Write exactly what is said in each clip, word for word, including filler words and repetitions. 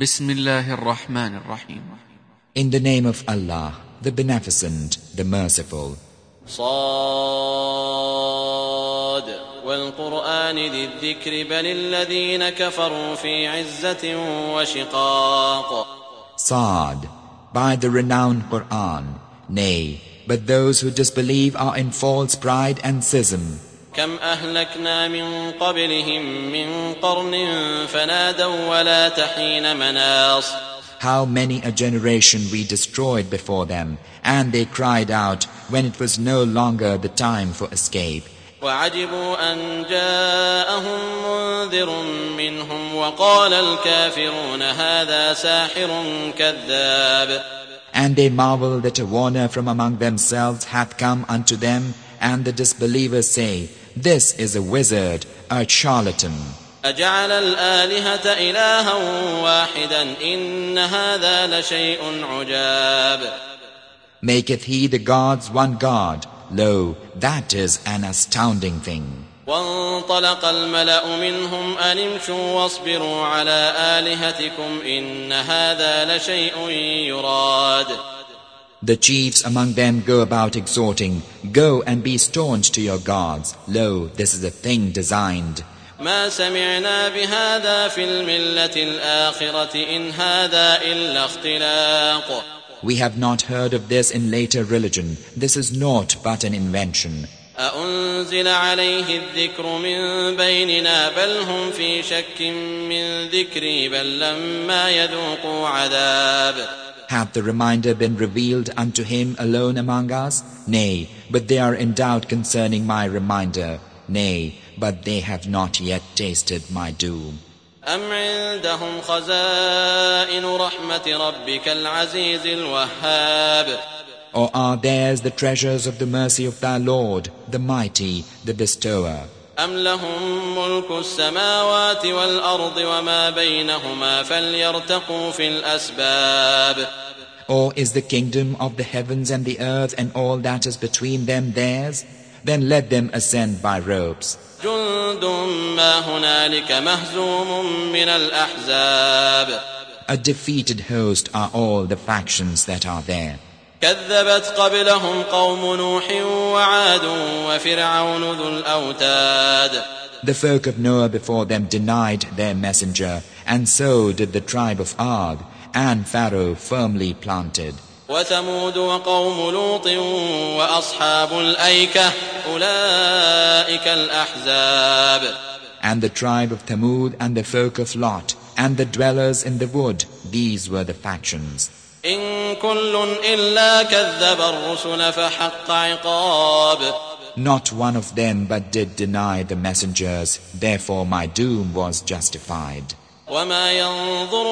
Bismillahir Rahmanir Rahim. In the name of Allah, the Beneficent, the Merciful. صاد والقرآن ذي الذكر بل الذين كفروا في عزة وشقاق. Sad, by the renowned Quran, nay, but those who disbelieve are in false pride and schism. كم أهلكنا من قبلهم من قرن فنادوا ولا تحين مناص. How many a generation we destroyed before them, and they cried out when it was no longer the time for escape. وعجبوا أن جاءهم منذر منهم وقال الكافرون هذا ساحر كذاب. And they marvel that a warner from among themselves hath come unto them, and the disbelievers say, This is a wizard, a charlatan. أجعل الآلهة إلها واحدا إن هذا لشيء عجاب. Maketh he the gods one god? Lo, that is an astounding thing. وانطلق الملأ منهم أن امشوا واصبروا على آلهتكم إن هذا لشيء يراد. The chiefs among them go about exhorting, Go and be staunch to your gods. Lo, this is a thing designed. ما سمعنا بهذا في الملة الآخرة إن هذا إلا اختلاق. We have not heard of this in later religion. This is naught but an invention. أأنزل عليه الذكر من بيننا بل هم في شك من ذكري بل لما يذوقوا عذاب. Hath the reminder been revealed unto him alone among us? Nay, but they are in doubt concerning my reminder. Nay, but they have not yet tasted my doom. أم عندهم خزائن رحمة ربك العزيز الوهاب. Or are theirs the treasures of the mercy of thy Lord, the mighty, the bestower? أم لهم ملك السماوات والأرض وما بينهما فليرتقوا في الأسباب. Or is the kingdom of the heavens and the earth and all that is between them theirs? Then let them ascend by ropes. جند ما هنالك مهزوم من الأحزاب. A defeated host are all the factions that are there. كذبت قبلهم قوم نوح وعاد وفرعون ذو الأوتاد. The folk of Noah before them denied their messenger, and so did the tribe of Ad, and Pharaoh firmly planted. وثمود وقوم لوط وأصحاب الأيكة أولئك الأحزاب. And the tribe of Thamud and the folk of Lot, and the dwellers in the wood, these were the factions. إن كل إلا كذب الرسل فحق عقاب. Not one of them but did deny the messengers, therefore my doom was justified. وما ينظر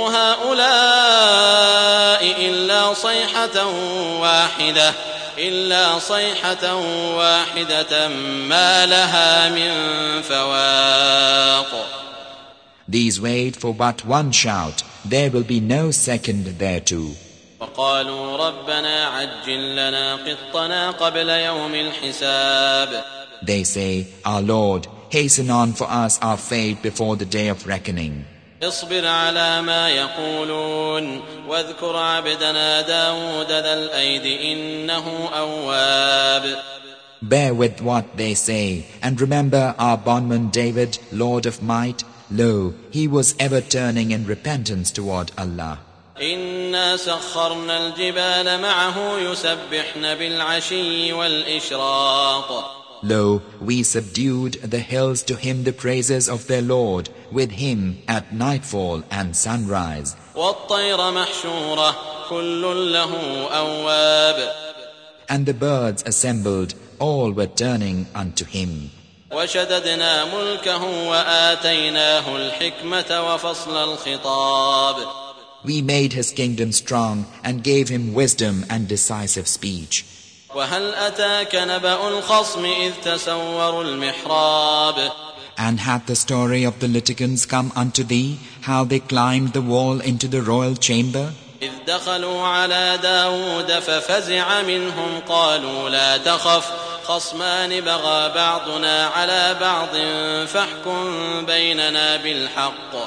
هؤلاء إلا صيحة واحدة إلا صيحة واحدة ما لها من فواق. These wait for but one shout, there will be no second thereto. وقالوا ربنا عجل لنا قطنا قبل يوم الحساب. They say, Our Lord, hasten on for us our fate before the day of reckoning. اصبر على ما يقولون واذكر عبدنا داود ذا الأيد إنه أواب. Bear with what they say, and remember our bondman David, Lord of might. Lo, he was ever turning in repentance toward Allah. إنا سخرنا الجبال معه يسبحن بالعشي والإشراق. Lo, we subdued the hills to him the praises of their Lord, with him at nightfall and sunrise. والطير محشورة كل له أواب. And the birds assembled, all were turning unto him. وشددنا ملكه وآتيناه الحكمة وفصل الخطاب. We made his kingdom strong and gave him wisdom and decisive speech. وهل أتاك نبأ الخصم إذ تسوروا المحراب. And hath the story of the litigants come unto thee, how they climbed the wall into the royal chamber? إذ دخلوا على داود ففزع منهم قالوا لا تخف خصمان بغى بعضنا على بعض فاحكم بيننا بالحق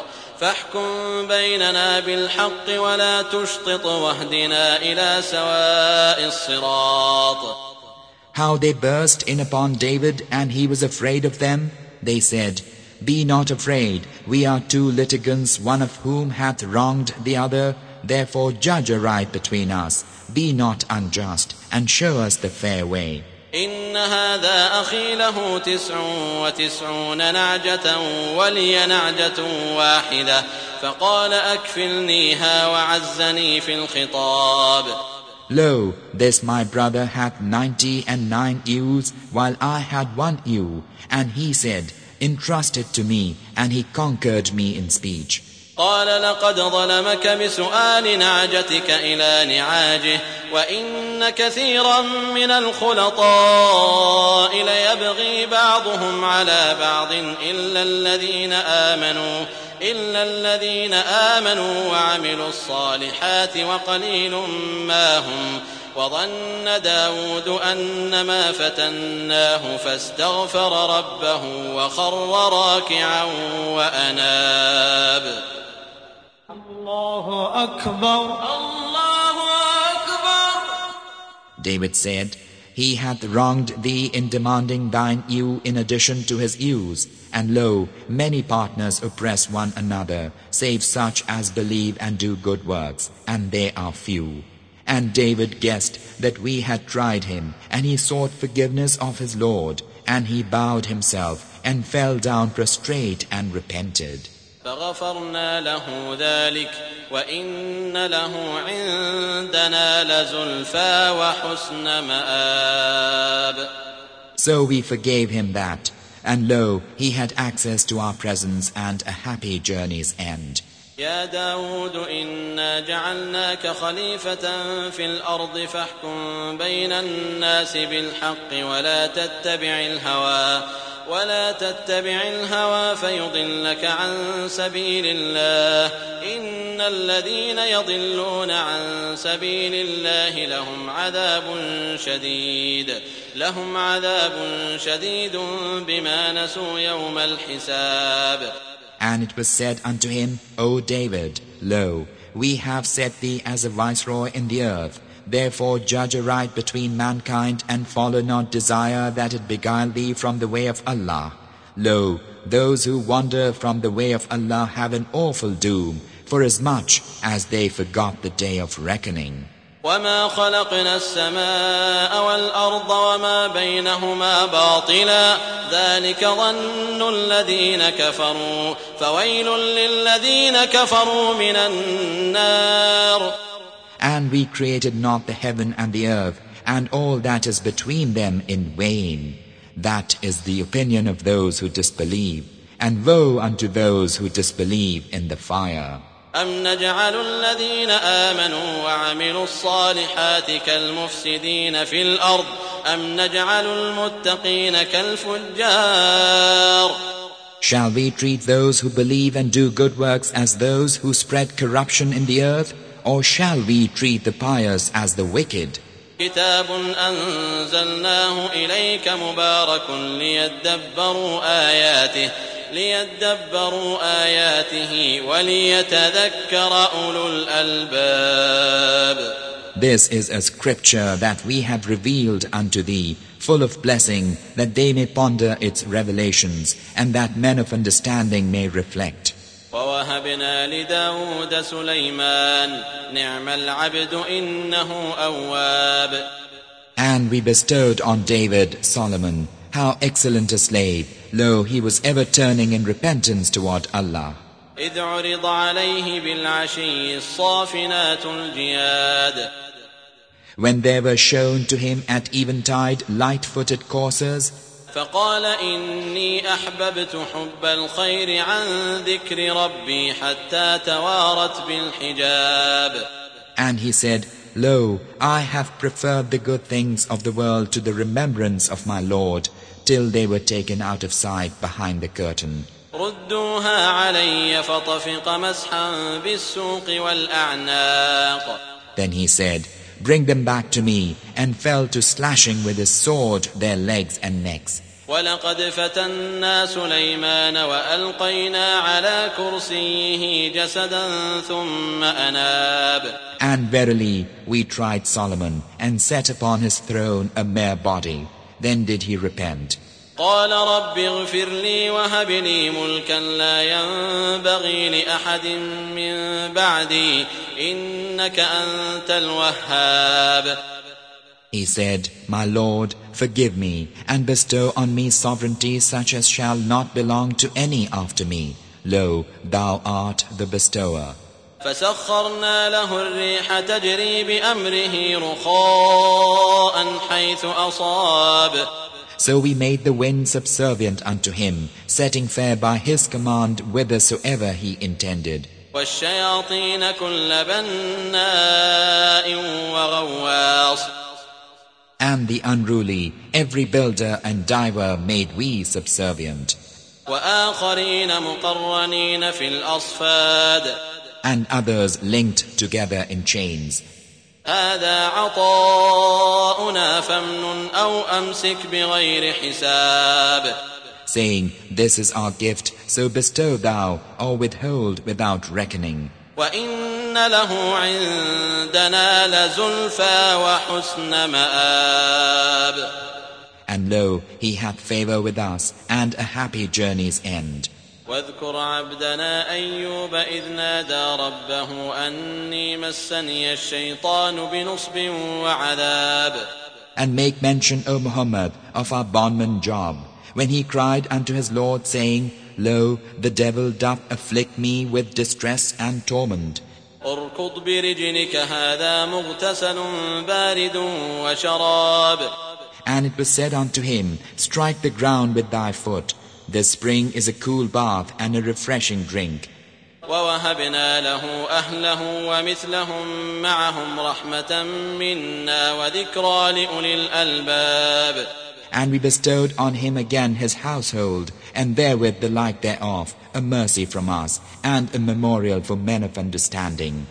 فاحكم بيننا بالحق ولا تشطط واهدنا إلى سواء الصراط. How they burst in upon David, and he was afraid of them. They said, Be not afraid, we are two litigants, one of whom hath wronged the other. Therefore judge aright between us. Be not unjust, and show us the fair way. إن هذا أخي له تسع وتسعون نعجة ولي نعجة واحدة فقال أكفلنيها وعزني في الخطاب. Lo, this my brother hath ninety and nine ewes, while I had one ewe. And he said, Entrust it to me, and he conquered me in speech. قال لقد ظلمك بسؤال نعجتك إلى نعاجه وإن كثيرا من الخلطاء ليبغي بعضهم على بعض إلا الذين آمنوا إلا الذين آمنوا وعملوا الصالحات وقليل ما هم. وظن داود أنما فتناه فاستغفر ربه وخر راكعا وأناب. الله أكبر الله أكبر. David said, He hath wronged thee in demanding thine ewe in addition to his ewes. And lo, many partners oppress one another, save such as believe and do good works, and they are few. And David guessed that we had tried him, and he sought forgiveness of his Lord, and he bowed himself, and fell down prostrate and repented. فغفرنا له ذلك وإن له عندنا لزلفى وحسن مآب. So we forgave him that, and lo, he had access to our presence and a happy journey's end. يا داود إنا جعلناك خليفة في الأرض فاحكم بين الناس بالحق ولا تتبع الهوى ولا تتبع الهوى فيضلك عن سبيل الله إن الذين يضلون عن سبيل الله لهم عذاب شديد لهم عذاب شديد بما نسوا يوم الحساب. And it was said unto him, O David, lo, we have set thee as a viceroy in the earth. Therefore judge aright between mankind, and follow not desire that it beguile thee from the way of Allah. Lo, those who wander from the way of Allah have an awful doom, forasmuch as they forgot the day of reckoning. وما خلقنا السماء والأرض وما بينهما باطلا ذلك ظن الذين كفروا فويل للذين كفروا من النار. And we created not the heaven and the earth, and all that is between them in vain. That is the opinion of those who disbelieve, and woe unto those who disbelieve in the fire. أم نجعل الذين آمنوا وعملوا الصالحات كالمفسدين في الأرض أم نجعل المتقين كالفجار. Shall we treat those who believe and do good works as those who spread corruption in the earth, or shall we treat the pious as the wicked? كتاب أنزلناه إليك مبارك ليدبروا آياته ليدبروا آياته وليتذكر أولو الألباب. This is a scripture that we have revealed unto thee, full of blessing, that they may ponder its revelations, and that men of understanding may reflect. ووهبنا لداود سليمان نعم العبد إنه أواب. And we bestowed on David Solomon, how excellent a slave. Lo, he was ever turning in repentance toward Allah. إذ عرض عليه بالعشي الصافنات الجياد. When they were shown to him at eventide light-footed coursers, فقال إني أحببت حب الخير عن ذكر ربي حتى توارت بالحجاب. And he said, Lo, I have preferred the good things of the world to the remembrance of my Lord, till they were taken out of sight behind the curtain. ردوها علي فطفق مسحا بالسوق والأعناق. Then he said, Bring them back to me, and fell to slashing with his sword their legs and necks. وَلَقَدْ فَتَنَّا سُلَيْمَانَ وَأَلْقَيْنَا عَلَى كُرْسِيِّهِ جَسَدًا ثُمَّ أَنَابَ. And verily, we tried Solomon and set upon his throne a mere body. Then did he repent. قال رب اغفر لي وهب لي ملكا لا ينبغي لأحد من بعدي إنك أنت الوهاب. He said, My Lord, forgive me and bestow on me sovereignty such as shall not belong to any after me. Lo, thou art the bestower. فسخرنا له الريح تجري بأمره رخاء حيث أصاب. So we made the wind subservient unto him, setting fair by his command whithersoever he intended. وَالشَّيَاطِينَ كُلَّ بَنَّاءٍ وَغَوَّاصٍ. And the unruly, every builder and diver made we subservient. وَآخَرِينَ مُقَرَّنِينَ فِي الْأَصْفَادِ. And others linked together in chains. هذا عطاؤنا فامنن أو أمسك بغير حساب. Saying, This is our gift, so bestow thou or withhold without reckoning. وإن له عندنا لزلفى وحسن مآب. And lo, he hath favor with us and a happy journey's end. واذكر عبدنا أيوب إذ نادى ربه أني مسني الشيطان بنصب وعذاب. And make mention, O Muhammad, of our bondman Job, when he cried unto his Lord, saying, Lo, the devil doth afflict me with distress and torment. اركض برجلك هذا مغتسل بارد وشراب. And it was said unto him, Strike the ground with thy foot. The spring is a cool bath and a refreshing drink. وَوَهَبْنَا لَهُ أَهْلَهُ وَمِثْلَهُمْ مَعَهُمْ رَحْمَةً مِنَّا وَذِكْرَى لِأُولِي الْأَلْبَابِ. And we bestowed on him again his household, and therewith the like thereof, a mercy from us, and a memorial for men of understanding.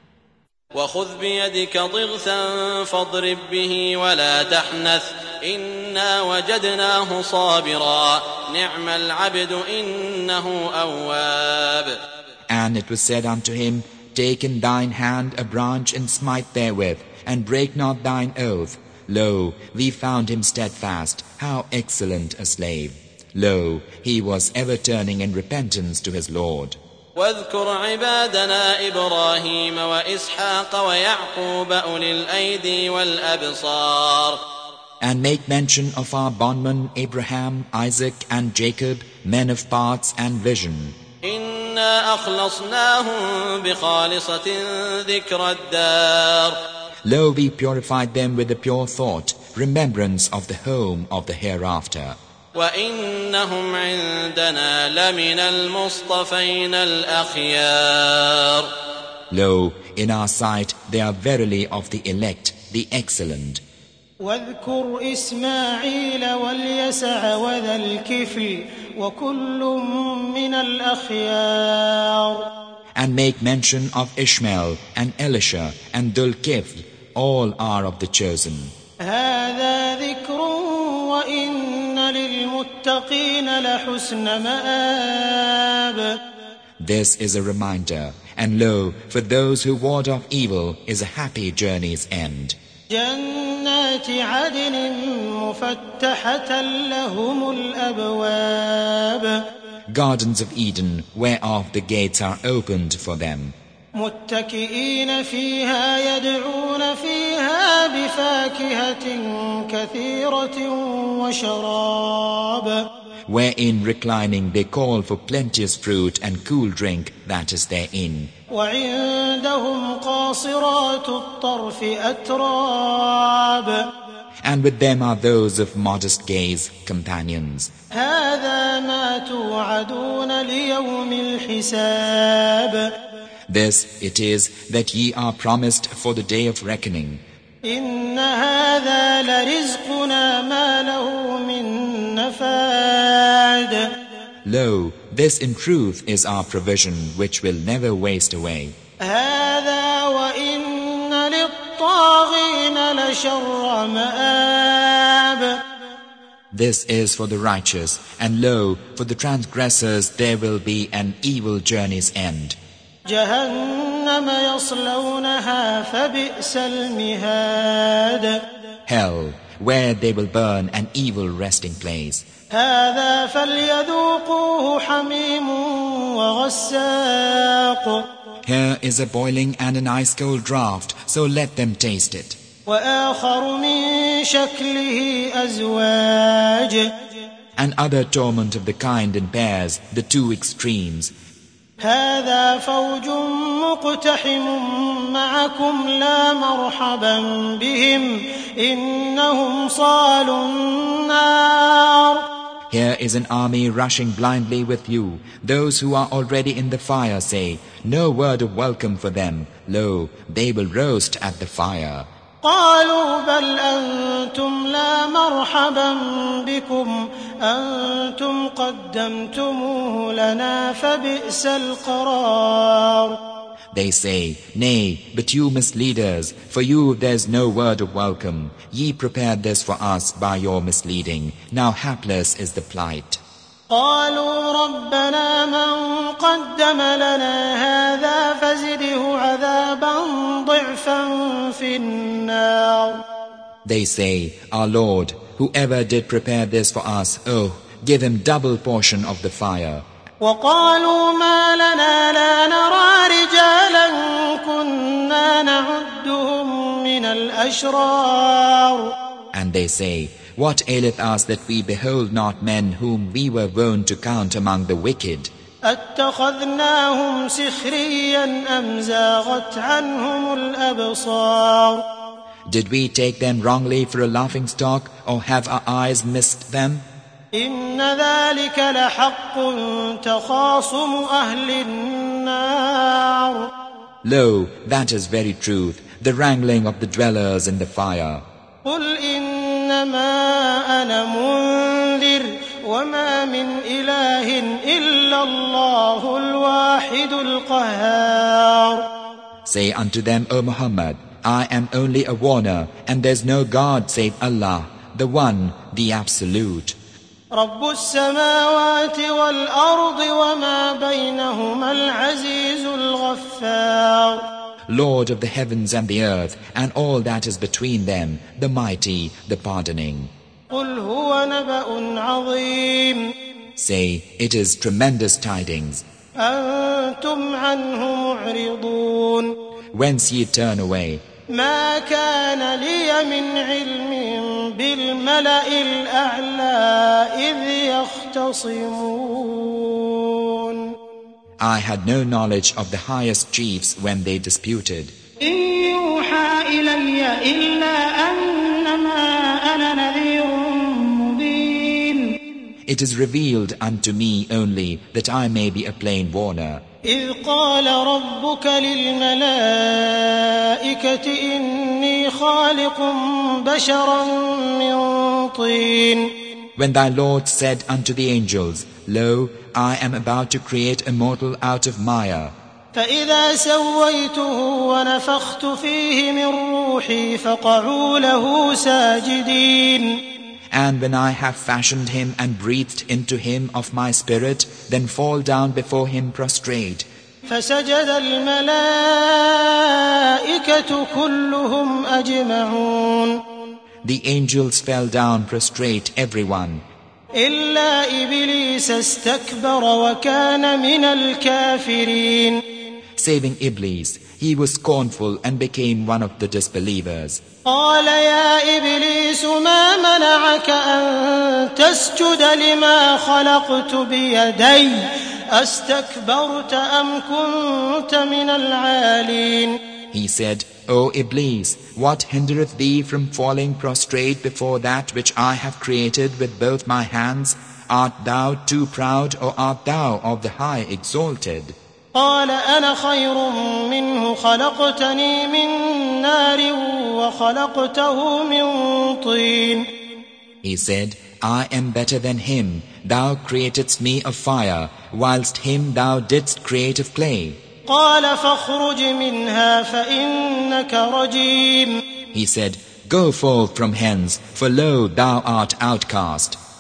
وَخُذْ بِيَدِكَ ضِغْثًا فَاضْرِبْ بِهِ وَلَا تَحْنَثْ إِنَّا وَجَدْنَاهُ صَابِرًا نِعْمَ الْعَبْدُ إِنَّهُ أَوَّابٌ. And it was said unto him, Take in thine hand a branch and smite therewith, and break not thine oath. Lo, we found him steadfast, how excellent a slave. Lo, he was ever turning in repentance to his Lord. واذكر عبادنا إبراهيم وإسحاق ويعقوب أولي الأيدي والأبصار. And make mention of our bondmen Abraham, Isaac, and Jacob, men of parts and vision. إنا أخلصناهم بخالصة ذكر الدار. Lo, we purified them with a pure thought, remembrance of the home of the hereafter. وَإِنَّهُمْ عِندَنَا لَمِنَ الْمُصْطَفَيْنَ الْأَخْيَارِ. Lo, in our sight they are verily of the elect, the excellent. واذكر إسماعيل واليسع وذا الكفل وكل من الأخيار. And make mention of Ishmael and Elisha and Dhul-Kifl, all are of the chosen. هذا ذكر وإن للمتقين لحسن مآب. This is a reminder, and lo, for those who ward off evil is a happy journey's end. جنات عدن مفتحة لهم الأبواب. Gardens of Eden, whereof the gates are opened for them. متكئين فيها يدعون فيها بفاكهة كثيرة وشراب. Wherein reclining they call for plenteous fruit and cool drink that is therein. وعندهم قاصرات الطرف أتراب. And with them are those of modest gaze, companions. هذا ما توعدون ليوم الحساب. This it is that ye are promised for the day of reckoning. إن هذا لرزقنا ما له من نفاد. Lo, this in truth is our provision which will never waste away. هذا وإن للطاغين لشر مآب. This is for the righteous, and lo, for the transgressors there will be an evil journey's end. جهنم يصلونها فبئس المهاد. Hell, where they will burn an evil resting place. هذا فليذوقوه حميم وغساق. Here is a boiling and an ice-cold draught, so let them taste it. وآخر من شكله أزواج. And other torment of the kind in pairs, the two extremes. هذا فوج مقتحم معكم لا مرحبا بهم إنهم صالوا النار. Here is an army rushing blindly with you. Those who are already in the fire say, no word of welcome for them. Lo, they will roast at the fire. قالوا بل أنتم لا مرحبا بكم أنتم قدمتموه لنا فبئس القرار. They say, nay, but you misleaders, for you there is no word of welcome. Ye prepared this for us by your misleading. Now hapless is the plight. قالوا ربنا من قدم لنا هذا فزده عذابا ضعفا في النار. They say, our Lord, whoever did prepare this for us, oh, give him double portion of the fire. وقالوا ما لنا لا نرى رجالا كنا نعدهم من الأشرار. And they say, what aileth us that we behold not men whom we were wont to count among the wicked? أتخذناهم سخريا أم زاغت عنهم الأبصار. Did we take them wrongly for a laughingstock, or have our eyes missed them? إن ذلك لحق تخاصم أهل النار. Lo, that is very truth, the wrangling of the dwellers in the fire. قل إنما أنا منذر وما من إله إلا الله الواحد القهار. Say unto them, O Muhammad, I am only a warner, and there is no God save Allah, the One, the Absolute. رب السماوات والأرض وما بينهما العزيز الغفار. Lord of the heavens and the earth, and all that is between them, the mighty, the pardoning. قل هو نبأ عظيم. Say, it is tremendous tidings. أنتم عنه معرضون. Whence ye turn away. ما كان لي من علم بالملأ الأعلى إذ يختصمون. I had no knowledge of the highest chiefs when they disputed. إن يوحى إلي إلا أنما أنا نذير مبين. It is revealed unto me only that I may be a plain warner. إذ قال ربك للملائكة إني خالق بشرا من طين. When thy Lord said unto the angels, Lo, I am about to create a mortal out of mire. فإذا سويته ونفخت فيه من روحي فقعوا له ساجدين. And when I have fashioned him and breathed into him of my spirit, then fall down before him prostrate. فسجد الملائكة كلهم أجمعون. The angels fell down prostrate, everyone. إلا إبليس استكبر وكان من الكافرين. Saving Iblis, he was scornful and became one of the disbelievers. قال يا إبليس ما منعك أن تسجد لما خلقت بيدي أستكبرت أم كنت من العالين. He said, O Iblis, what hindereth thee from falling prostrate before that which I have created with both my hands? Art thou too proud, or art thou of the high exalted? قال أنا خير منه خلقتني من نار وخلقته من طين. He said, I am better than him. Thou createdst me of fire, whilst him thou didst create of clay. قال فاخرج منها فإنك رجيم. He said, Go forth from hence, for lo, thou art outcast.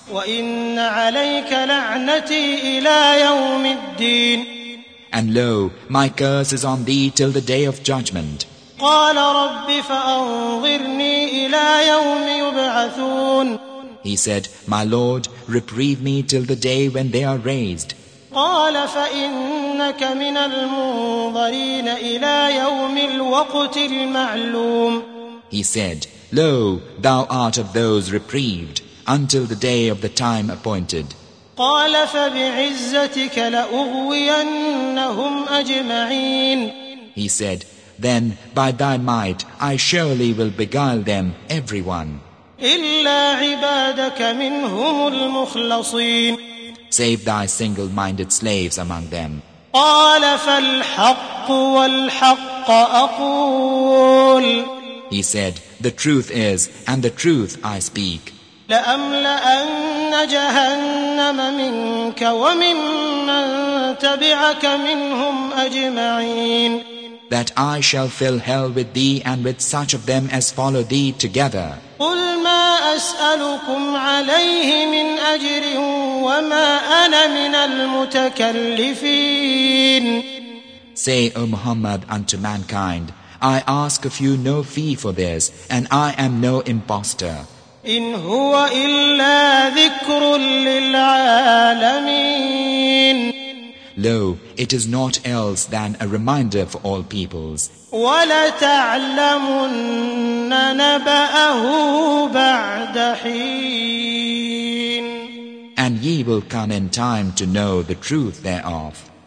وإن عليك لعنتي إلى يوم الدين. And lo, my curse is on thee till the day of judgment. قال رب فأنظرني إلى يوم يبعثون. He said, My Lord, reprieve me till the day when they are raised. قال فإنك من المنظرين إلى يوم الوقت المعلوم. He said, Lo, thou art of those reprieved until the day of the time appointed. قال فبعزتك لأغوينهم أجمعين. He said, Then by thy might I surely will beguile them, everyone. إلا عبادك منهم المخلصين. Save thy single-minded slaves among them. قال فالحق والحق أقول. He said, The truth is, and the truth I speak. لأملأن جهنم منك وممن تبعك منهم أجمعين. That I shall fill hell with thee and with such of them as follow thee together. قل ما أسألكم عليه من أجر وما أنا من المتكلفين. Say, O Muhammad, unto mankind, I ask of you no fee for this, and I am no impostor. إن هو إلا ذكر للعالمين. Lo, it is naught else than a reminder for all peoples. وَلَتَعْلَمُنَّ نَبَأَهُ بَعْدَ حِينٍ. And ye will come in time to know the truth thereof.